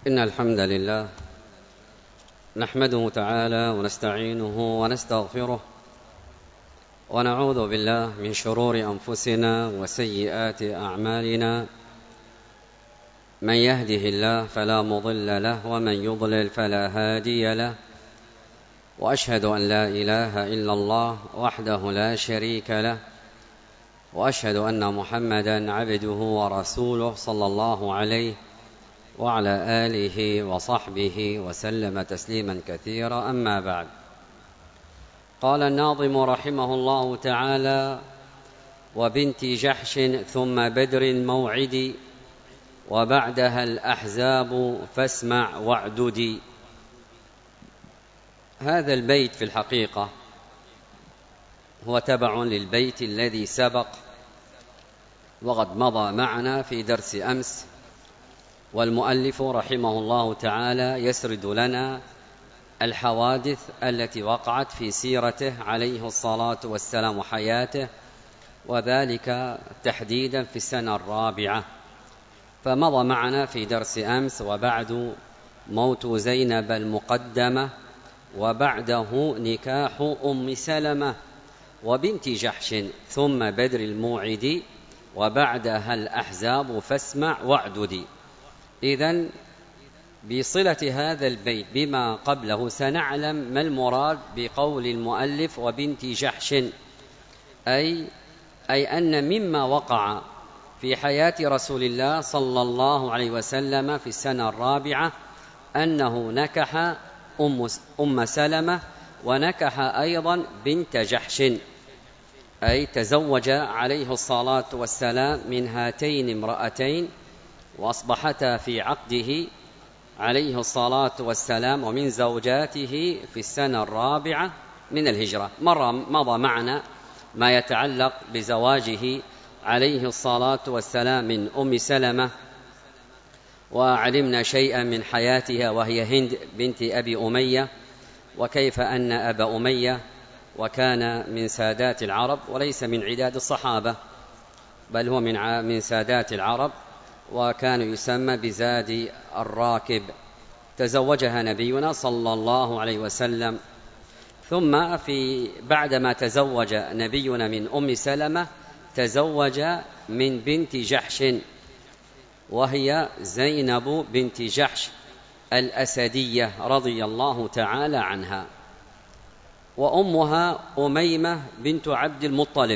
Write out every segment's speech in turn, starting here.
إن الحمد لله نحمده تعالى ونستعينه ونستغفره ونعوذ بالله من شرور أنفسنا وسيئات أعمالنا. من يهده الله فلا مضل له ومن يضلل فلا هادي له، وأشهد أن لا إله إلا الله وحده لا شريك له، وأشهد أن محمدا عبده ورسوله صلى الله عليه وعلى آله وصحبه وسلم تسليما كثيرا. أما بعد، قال الناظم رحمه الله تعالى: وبنت جحش ثم بدر الموعد وبعدها الأحزاب فاسمع واعدد. هذا البيت في الحقيقة هو تبع للبيت الذي سبق وقد مضى معنا في درس أمس، والمؤلف رحمه الله تعالى يسرد لنا الحوادث التي وقعت في سيرته عليه الصلاة والسلام وحياته، وذلك تحديدا في السنة الرابعة. فمضى معنا في درس أمس: وبعد موت زينب المقدمة، وبعده نكاح أم سلمة وبنت جحش، ثم بدر الموعد، وبعدها الأحزاب فاسمع واعدد. إذن بصلة هذا البيت بما قبله سنعلم ما المراد بقول المؤلف وبنت جحش، أي أن مما وقع في حياة رسول الله صلى الله عليه وسلم في السنة الرابعة أنه نكح أم سلمة، ونكح أيضا بنت جحش، أي تزوج عليه الصلاة والسلام من هاتين امرأتين، وأصبحتا في عقده عليه الصلاة والسلام ومن زوجاته في السنة الرابعة من الهجرة. مضى معنا ما يتعلق بزواجه عليه الصلاة والسلام من أم سلمة، وعلمنا شيئا من حياتها وهي هند بنت أبي أمية، وكيف أن أبا أمية وكان من سادات العرب وليس من عداد الصحابة، بل هو من سادات العرب، وكان يسمى بزاد الراكب. تزوجها نبينا صلى الله عليه وسلم، ثم بعدما تزوج نبينا من أم سلمة تزوج من بنت جحش، وهي زينب بنت جحش الأسدية رضي الله تعالى عنها، وأمها أميمة بنت عبد المطلب،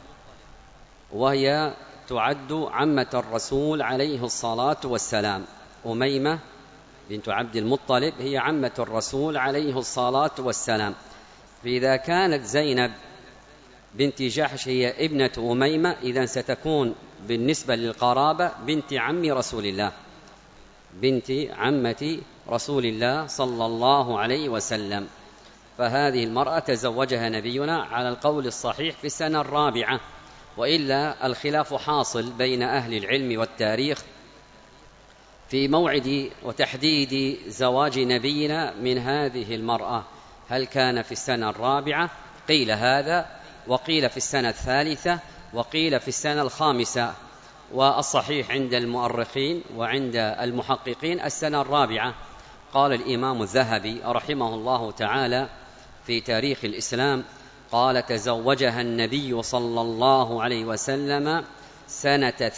وهي تعد عمة الرسول عليه الصلاة والسلام. أميمة بنت عبد المطلب هي عمة الرسول عليه الصلاة والسلام، فإذا كانت زينب بنت جحش هي ابنة أميمة، إذن ستكون بالنسبة للقرابة بنت عم رسول الله، بنت عمة رسول الله صلى الله عليه وسلم. فهذه المرأة تزوجها نبينا على القول الصحيح في السنة الرابعة، وإلا الخلاف حاصل بين أهل العلم والتاريخ في موعد وتحديد زواج نبينا من هذه المرأة، هل كان في السنة الرابعة؟ قيل هذا، وقيل في السنة الثالثة، وقيل في السنة الخامسة، والصحيح عند المؤرخين وعند المحققين السنة الرابعة. قال الإمام الذهبي رحمه الله تعالى في تاريخ الإسلام: قال: تزوجها النبي صلى الله عليه وسلم سنة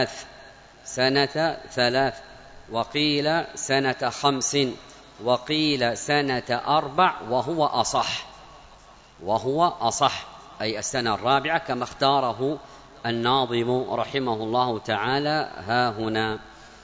3، وقيل سنة 5، وقيل سنة 4، وهو أصح أي السنة الرابعة كما اختاره الناظم رحمه الله تعالى ها هنا.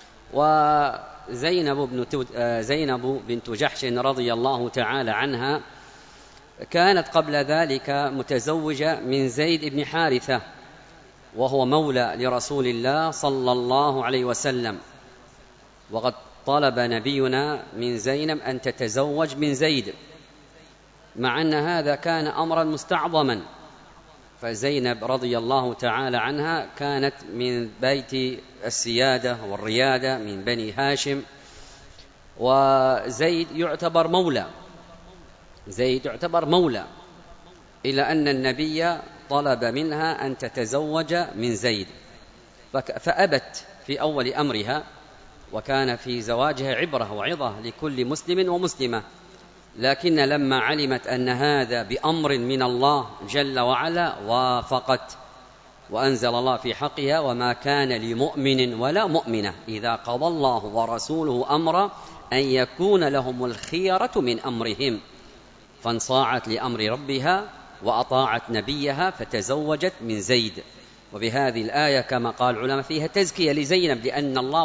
وزينب بنت جحش رضي الله تعالى عنها كانت قبل ذلك متزوجة من زيد بن حارثة، وهو مولى لرسول الله صلى الله عليه وسلم، وقد طلب نبينا من زينب أن تتزوج من زيد، مع أن هذا كان أمرا مستعظما، فزينب رضي الله تعالى عنها كانت من بيت السيادة والريادة من بني هاشم، وزيد يعتبر مولى، إلى أن النبي طلب منها أن تتزوج من زيد، فأبت في أول أمرها، وكان في زواجها عبرة وعظة لكل مسلم ومسلمة، لكن لما علمت أن هذا بأمر من الله جل وعلا وافقت، وأنزل الله في حقها: وما كان لمؤمن ولا مؤمنة إذا قضى الله ورسوله أمرا أن يكون لهم الخيرة من أمرهم، فانصاعت لأمر ربها وأطاعت نبيها فتزوجت من زيد. وبهذه الآية كما قال العلماء فيها تزكية لزينب، لأن الله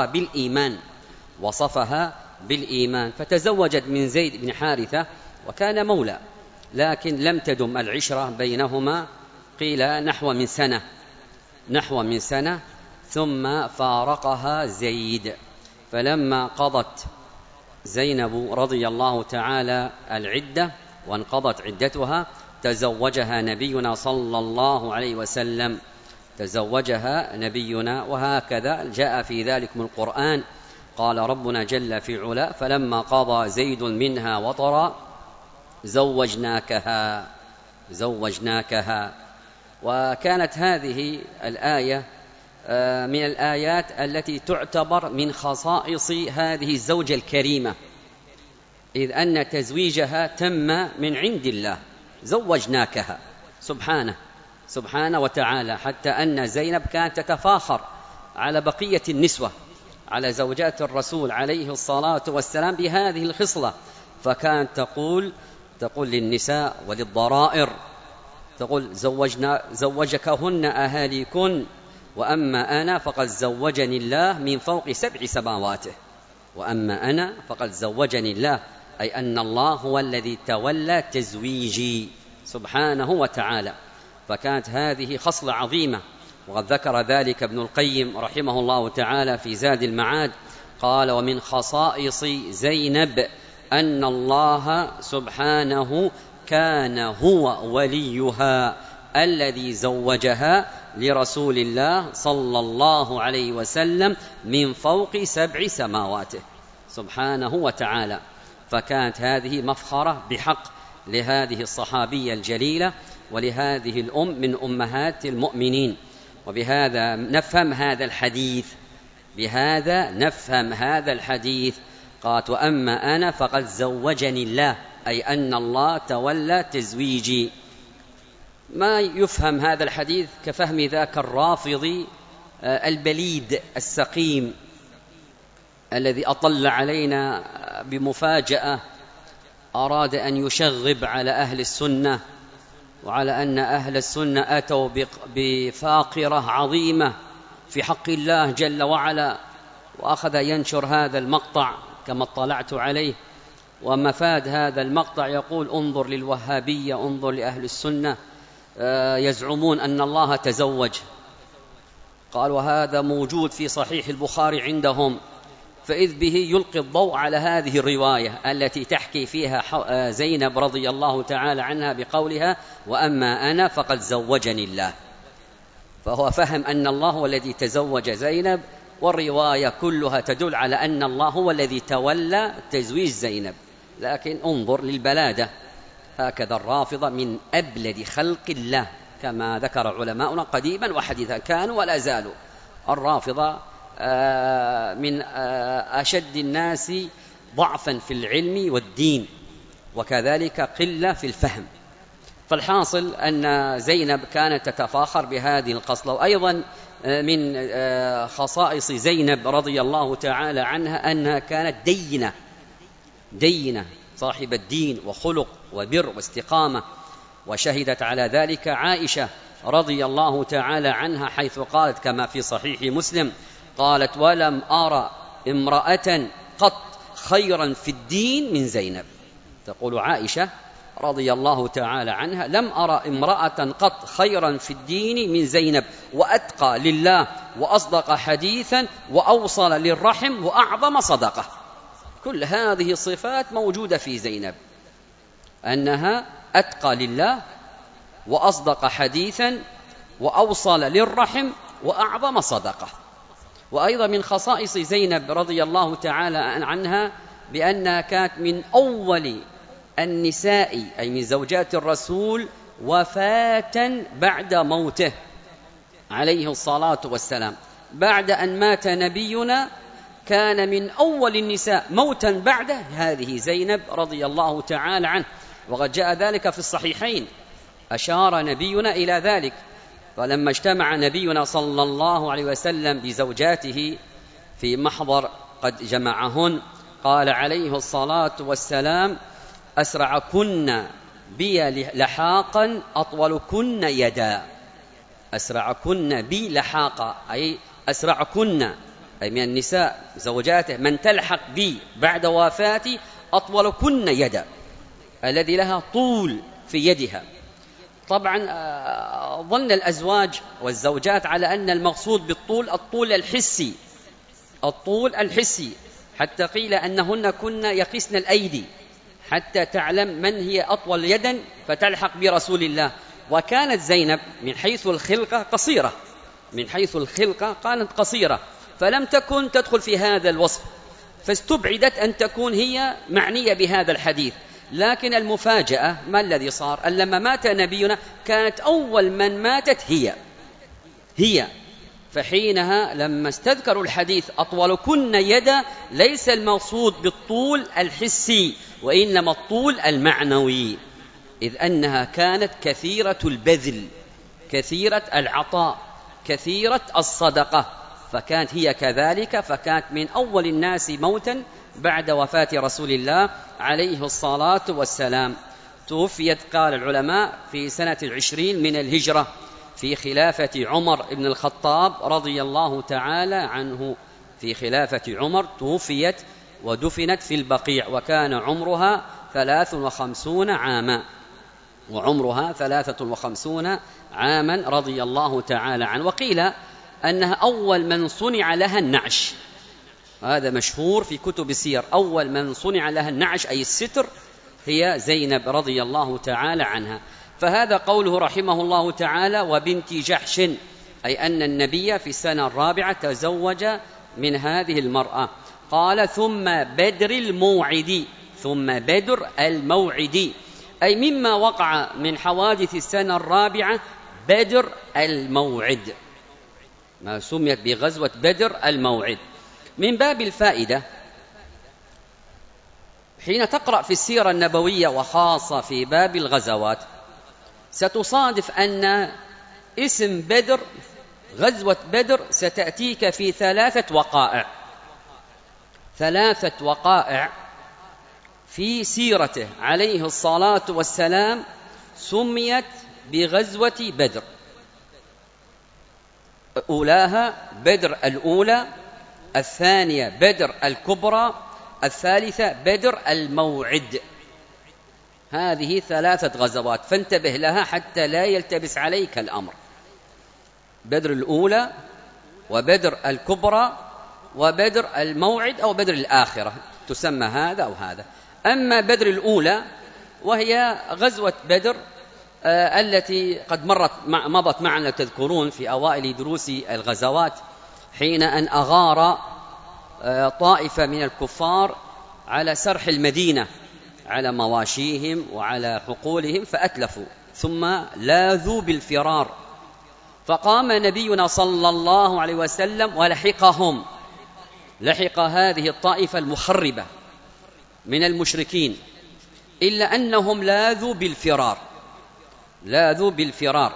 وصفها بالإيمان، فتزوجت من زيد بن حارثة وكان مولى، لكن لم تدم العشرة بينهما، قيل نحو من سنة ثم فارقها زيد. فلما قضت زينب رضي الله تعالى العدة وانقضت عدتها تزوجها نبينا صلى الله عليه وسلم، وهكذا جاء في ذلك من القرآن. قال ربنا جل في علا: فلما قضى زيد منها وطرا زوجناكها. وكانت هذه الآية من الآيات التي تعتبر من خصائص هذه الزوجة الكريمة، إذ أن تزويجها تم من عند الله، زوجناكها سبحانه وتعالى، حتى أن زينب كانت تتفاخر على بقية النسوة، على زوجات الرسول عليه الصلاة والسلام بهذه الخصلة، فكانت تقول للنساء وللضرائر، تقول: زوجكهن أهاليكن، وأما أنا فقد زوجني الله من فوق 7 سماواته. وأما أنا فقد زوجني الله، أي أن الله هو الذي تولى تزويجي سبحانه وتعالى. فكانت هذه خصلة عظيمة، وقد ذكر ذلك ابن القيم رحمه الله تعالى في زاد المعاد، قال: ومن خصائص زينب أن الله سبحانه كان هو وليها الذي زوجها لرسول الله صلى الله عليه وسلم من فوق 7 سماواته سبحانه وتعالى. فكانت هذه مفخرة بحق لهذه الصحابية الجليلة ولهذه الأم من أمهات المؤمنين. وبهذا نفهم هذا الحديث. قالت: وأما أنا فقد زوجني الله، أي أن الله تولى تزويجي. ما يفهم هذا الحديث كفهم ذاك الرافضي البليد السقيم الذي أطل علينا بمفاجأة، أراد أن يشغب على أهل السنة، وعلى أن أهل السنة أتوا بفاقرة عظيمة في حق الله جل وعلا، وأخذ ينشر هذا المقطع كما اطلعت عليه. ومفاد هذا المقطع يقول: انظر للوهابية، انظر لأهل السنة، يزعمون أن الله تزوج. قال: وهذا موجود في صحيح البخاري عندهم، فإذ به يلقي الضوء على هذه الرواية التي تحكي فيها زينب رضي الله تعالى عنها بقولها: وأما أنا فقد زوجني الله. فهو فهم أن الله هو الذي تزوج زينب، والرواية كلها تدل على أن الله هو الذي تولى تزويج زينب. لكن انظر للبلادة، هكذا الرافضة من أبلد خلق الله، كما ذكر علماؤنا قديما وحديثا كانوا ولا زالوا. الرافضة من أشد الناس ضعفا في العلم والدين، وكذلك قلة في الفهم. فالحاصل أن زينب كانت تتفاخر بهذه الخصلة. وأيضا من خصائص زينب رضي الله تعالى عنها أنها كانت دينة صاحب الدين وخلق وبر واستقامة. وشهدت على ذلك عائشة رضي الله تعالى عنها، حيث قالت كما في صحيح مسلم: قالت: ولم أرى امرأة قط خيرا في الدين من زينب. تقول عائشة رضي الله تعالى عنها: لم أرى امرأة قط خيرا في الدين من زينب، وأتقى لله، وأصدق حديثا، وأوصل للرحم، وأعظم صدقة. كل هذه الصفات موجودة في زينب، أنها أتقى لله، وأصدق حديثا، وأوصل للرحم، وأعظم صدقة. وأيضا من خصائص زينب رضي الله تعالى عنها بأنها كانت من أول النساء، أي من زوجات الرسول، وفاة بعد موته عليه الصلاة والسلام. بعد أن مات نبينا كان من أول النساء موتا بعده هذه زينب رضي الله تعالى عنه، وقد جاء ذلك في الصحيحين، أشار نبينا إلى ذلك. فلما اجتمع نبينا صلى الله عليه وسلم بزوجاته في محضر قد جمعهن، قال عليه الصلاة والسلام: أسرعكن بي لحاقا أطولكن يدا. أسرعكن بي لحاقا أي أسرعكن، أي من النساء زوجاته من تلحق بي بعد وفاتي أطولكن يدا، الذي لها طول في يدها. طبعا ظن الأزواج والزوجات على أن المقصود بالطول الطول الحسي، الطول الحسي، حتى قيل أنهن كن يقسن الأيدي حتى تعلم من هي أطول يدا فتلحق برسول الله. وكانت زينب من حيث الخلقة قصيرة، من حيث الخلقة كانت قصيرة، فلم تكن تدخل في هذا الوصف، فاستبعدت أن تكون هي معنية بهذا الحديث. لكن المفاجأة ما الذي صار؟ أن لما مات نبينا كانت أول من ماتت هي. فحينها لما استذكروا الحديث أطولكن يدا، ليس المقصود بالطول الحسي وإنما الطول المعنوي، إذ أنها كانت كثيرة البذل، كثيرة العطاء، كثيرة الصدقة، فكانت هي كذلك، فكانت من أول الناس موتا بعد وفاة رسول الله عليه الصلاة والسلام. توفيت قال العلماء في سنة 20 من الهجرة في خلافة عمر بن الخطاب رضي الله تعالى عنه. في خلافة عمر توفيت ودفنت في البقيع، وكان عمرها 53 عاما، وعمرها 53 عاما رضي الله تعالى عنه. وقيل أنها أول من صنع لها النعش، هذا مشهور في كتب السير، أول من صنع لها النعش أي الستر هي زينب رضي الله تعالى عنها. فهذا قوله رحمه الله تعالى: وبنت جحش، أي أن النبي في السنة الرابعة تزوج من هذه المرأة. قال: ثم بدر الموعد، ثم بدر الموعد، أي مما وقع من حوادث السنة الرابعة بدر الموعد، ما سميت بغزوة بدر الموعد. من باب الفائدة، حين تقرأ في السيرة النبوية وخاصة في باب الغزوات ستصادف أن اسم بدر، غزوة بدر، ستأتيك في 3 وقائع، 3 وقائع في سيرته عليه الصلاة والسلام سميت بغزوة بدر. أولاها بدر الأولى، الثانية بدر الكبرى، الثالثة بدر الموعد. هذه 3 غزوات، فانتبه لها حتى لا يلتبس عليك الأمر. بدر الأولى وبدر الكبرى وبدر الموعد أو بدر الآخرة، تسمى هذا أو هذا. أما بدر الأولى وهي غزوة بدر التي قد مضت معنا تذكرون في أوائل دروس الغزوات، حين أن أغار طائفة من الكفار على سرح المدينة، على مواشيهم وعلى حقولهم، فأتلفوا ثم لاذوا بالفرار، فقام نبينا صلى الله عليه وسلم ولحقهم، لحق هذه الطائفة المخربة من المشركين، إلا أنهم لاذوا بالفرار، لاذوا بالفرار،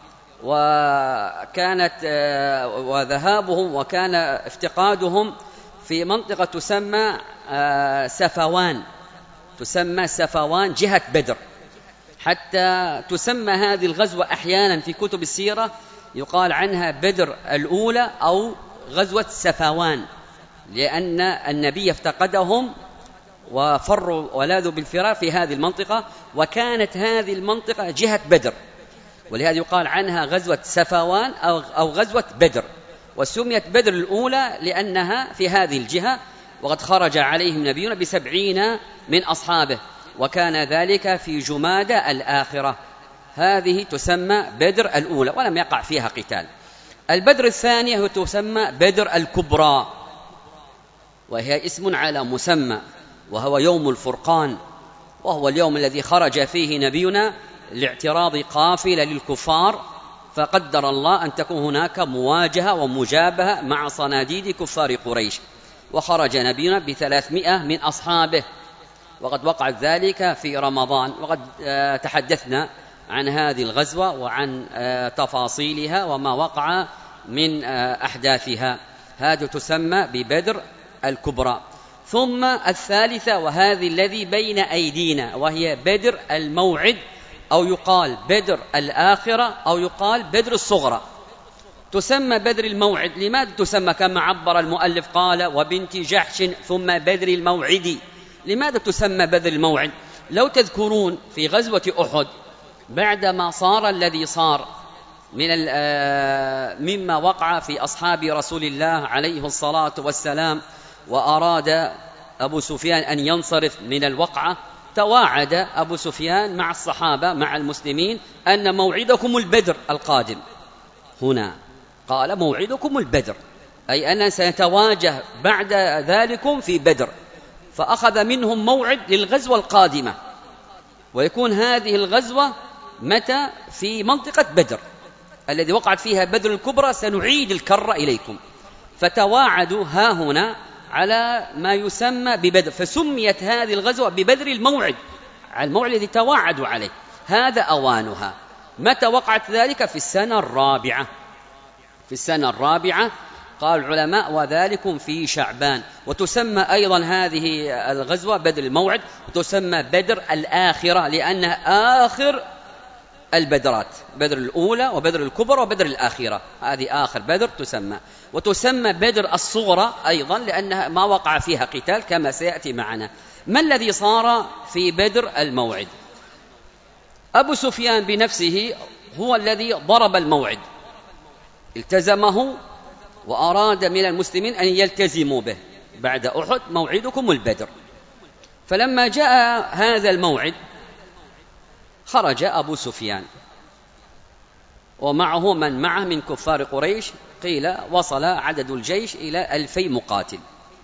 وذهابهم وكان افتقادهم في منطقة تسمى سفوان، تسمى سفوان جهة بدر، حتى تسمى هذه الغزوة أحيانا في كتب السيرة يقال عنها بدر الأولى أو غزوة سفوان، لأن النبي افتقدهم وفروا ولاذوا بالفرار في هذه المنطقة، وكانت هذه المنطقة جهة بدر، ولهذا يقال عنها غزوة سفوان أو غزوة بدر. وسميت بدر الأولى لأنها في هذه الجهة، وقد خرج عليهم نبينا ب70 من أصحابه، وكان ذلك في جمادى الآخرة. هذه تسمى بدر الأولى ولم يقع فيها قتال. البدر الثانية تسمى بدر الكبرى، وهي اسم على مسمى، وهو يوم الفرقان، وهو اليوم الذي خرج فيه نبينا لاعتراض قافلة للكفار، فقدر الله أن تكون هناك مواجهة ومجابهة مع صناديد كفار قريش. وخرج نبينا ب300 من أصحابه، وقد وقعت ذلك في رمضان، وقد تحدثنا عن هذه الغزوة وعن تفاصيلها وما وقع من أحداثها. هذا تسمى ببدر الكبرى. ثم الثالثة، وهذه الذي بين أيدينا، وهي بدر الموعد، أو يقال بدر الآخرة، أو يقال بدر الصغرى. تسمى بدر الموعد. لماذا تسمى كما عبر المؤلف قال وبنت جحش ثم بدر الموعد؟ لماذا تسمى بدر الموعد؟ لو تذكرون في غزوة أحد بعدما صار الذي صار مما وقع في أصحاب رسول الله عليه الصلاة والسلام، وأراد أبو سفيان أن ينصرف من الوقعة، تواعد أبو سفيان مع الصحابة مع المسلمين أن موعدكم البدر القادم. هنا قال موعدكم البدر، أي أن سنتواجه بعد ذلكم في بدر، فأخذ منهم موعد للغزوة القادمة، ويكون هذه الغزوة متى؟ في منطقة بدر الذي وقعت فيها بدر الكبرى، سنعيد الكرة إليكم. فتواعدوا ها هنا على ما يسمى ببدر، فسميت هذه الغزوة ببدر الموعد، على الموعد الذي تواعدوا عليه. هذا أوانها. متى وقعت ذلك؟ في السنة الرابعة. في السنة الرابعة قال العلماء وذلكم في شعبان. وتسمى أيضا هذه الغزوة بدر الموعد، وتسمى بدر الآخرة لأنها آخر البدرات، بدر الأولى وبدر الكبرى وبدر الآخرة، هذه آخر بدر تسمى. وتسمى بدر الصغرى أيضا لأنها ما وقع فيها قتال كما سيأتي معنا. ما الذي صار في بدر الموعد؟ أبو سفيان بنفسه هو الذي ضرب الموعد، التزمه وأراد من المسلمين أن يلتزموا به. بعد أحد موعدكم البدر. فلما جاء هذا الموعد خرج أبو سفيان ومعه من معه من كفار قريش، قيل وصل عدد الجيش إلى 2000 مقاتل.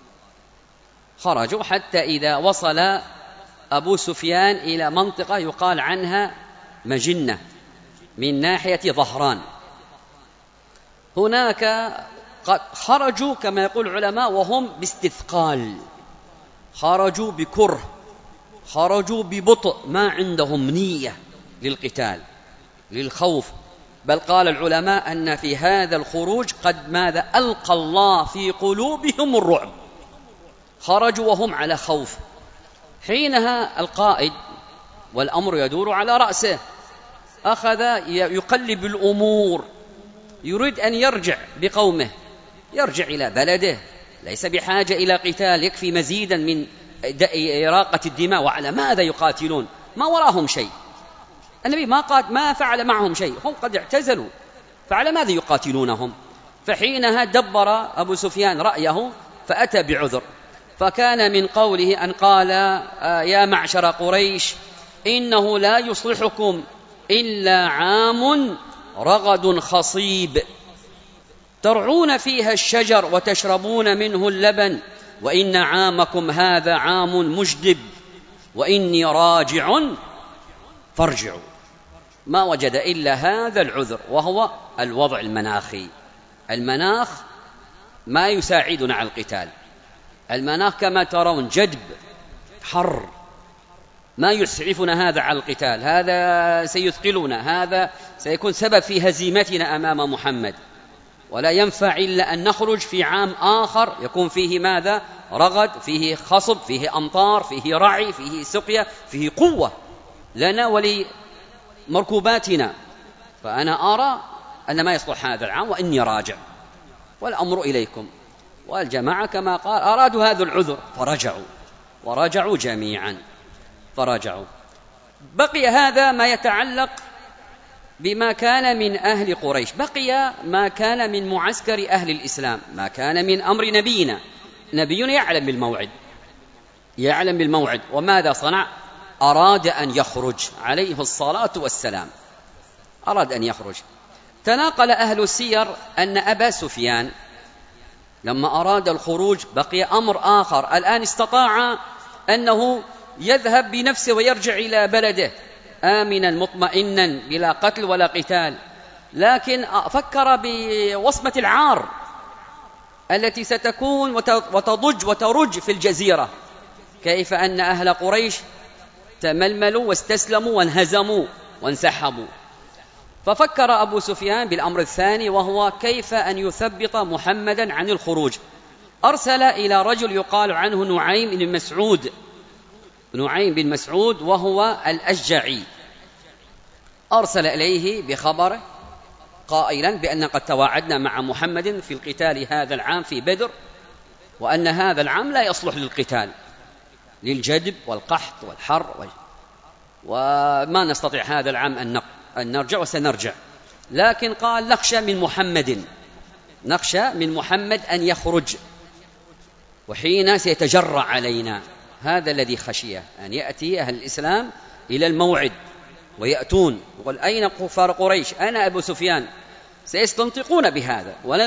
خرجوا حتى إذا وصل أبو سفيان إلى منطقة يقال عنها مجنة من ناحية ظهران. هناك قد خرجوا كما يقول العلماء وهم باستثقال، خرجوا بكره، خرجوا ببطء، ما عندهم نية للقتال للخوف. بل قال العلماء أن في هذا الخروج قد ماذا ألقى الله في قلوبهم الرعب، خرجوا وهم على خوف. حينها القائد والأمر يدور على رأسه أخذ يقلب الأمور، يريد أن يرجع بقومه، يرجع إلى بلده، ليس بحاجة إلى قتال، يكفي مزيدا من إراقة الدماء. وعلى ماذا يقاتلون؟ ما وراهم شيء، النبي ما فعل معهم شيء، هم قد اعتزلوا، فعلى ماذا يقاتلونهم؟ فحينها دبر أبو سفيان رأيه فأتى بعذر، فكان من قوله أن قال يا معشر قريش إنه لا يصلحكم إلا عام رغد خصيب ترعون فيها الشجر وتشربون منه اللبن، وإن عامكم هذا عام مجدب، وإني راجع فارجعوا. ما وجد إلا هذا العذر، وهو الوضع المناخي. المناخ ما يساعدنا على القتال، المناخ كما ترون جدب حر، ما يسعفنا هذا على القتال، هذا سيثقلنا، هذا سيكون سبب في هزيمتنا أمام محمد. ولا ينفع إلا أن نخرج في عام آخر يكون فيه ماذا؟ رغد، فيه خصب، فيه أمطار، فيه رعي، فيه سقيا، فيه قوة لنا ولمركوباتنا. فأنا أرى أن ما يصلح هذا العام وإني راجع والأمر إليكم. والجماعة كما قال أرادوا هذا العذر فرجعوا، ورجعوا جميعا فرجعوا. بقي هذا ما يتعلق بما كان من أهل قريش، بقي ما كان من معسكر أهل الإسلام، ما كان من أمر نبينا. نبينا يعلم بالموعد، وماذا صنع؟ أراد أن يخرج عليه الصلاة والسلام، أراد أن يخرج. تناقل أهل السير أن أبا سفيان لما أراد الخروج بقي أمر آخر، الآن استطاع أنه يذهب بنفسه ويرجع إلى بلده آمنا مطمئنا بلا قتل ولا قتال، لكن فكر بوصمة العار، التي ستكون وتضج وترج في الجزيرة، كيف أن أهل قريش تململوا واستسلموا وانهزموا وانسحبوا. ففكر أبو سفيان بالأمر الثاني، وهو كيف أن يثبط محمدا عن الخروج. أرسل إلى رجل يقال عنه نعيم بن مسعود وهو الأشجعي، أرسل إليه بخبره قائلا بأن قد تواعدنا مع محمد في القتال هذا العام في بدر، وأن هذا العام لا يصلح للقتال للجدب والقحط والحر وما نستطيع هذا العام أن نرجع، وسنرجع، لكن قال نخشى من محمد أن يخرج، وحين سيتجرع علينا. هذا الذي خشيه، أن يأتي أهل الإسلام إلى الموعد ويأتون يقول أين كفار قريش؟ أنا أبو سفيان، سيستنطقون بهذا، ولا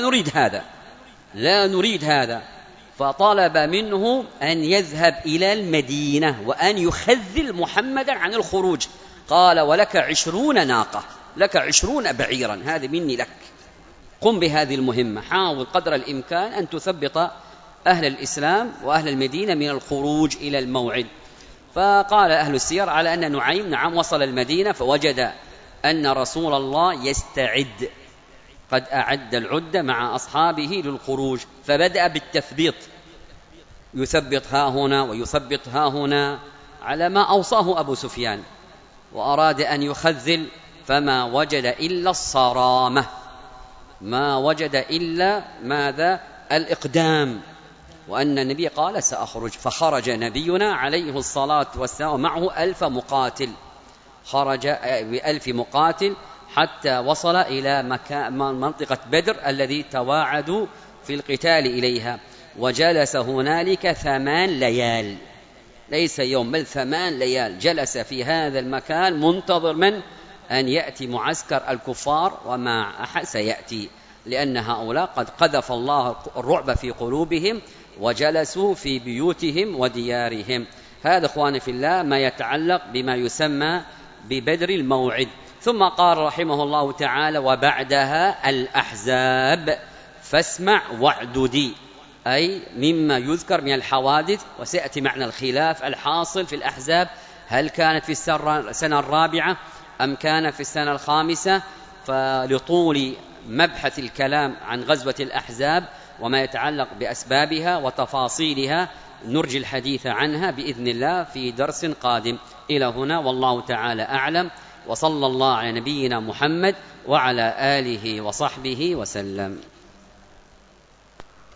نريد هذا. فطلب منه أن يذهب إلى المدينة وأن يخذل محمدا عن الخروج. قال ولك 20 ناقة، لك 20 بعيرا، هذا مني لك، قم بهذه المهمة، حاول قدر الإمكان أن تثبط أهل الإسلام وأهل المدينة من الخروج إلى الموعد. فقال أهل السير على أن نعيم وصل المدينة فوجد أن رسول الله يستعد، قد أعد العدة مع أصحابه للخروج، فبدأ بالتثبيط، يثبط ها هنا ويثبط ها هنا على ما أوصاه أبو سفيان، وأراد أن يخذل فما وجد إلا الصرامة، ما وجد إلا ماذا؟ الإقدام، وأن النبي قال سأخرج. فخرج نبينا عليه الصلاة والسلام ومعه 1000 مقاتل، خرج ب1000 مقاتل حتى وصل إلى منطقة بدر الذي تواعدوا في القتال إليها، وجلس هنالك 8 ليال، ليس يوم بل 8 ليال، جلس في هذا المكان منتظر من أن يأتي معسكر الكفار، وما أحد سيأتي، لأن هؤلاء قد قذف الله الرعب في قلوبهم وجلسوا في بيوتهم وديارهم. هذا إخواني في الله ما يتعلق بما يسمى ببدر الموعد. ثم قال رحمه الله تعالى وبعدها الأحزاب فاسمع واعددي، أي مما يذكر من الحوادث، وسيأتي معنى الخلاف الحاصل في الأحزاب، هل كانت في السنة الرابعة أم كان في السنة الخامسة. فلطول مبحث الكلام عن غزوة الأحزاب وما يتعلق بأسبابها وتفاصيلها نرجي الحديث عنها بإذن الله في درس قادم. إلى هنا والله تعالى أعلم، وصلى الله على نبينا محمد وعلى آله وصحبه وسلم.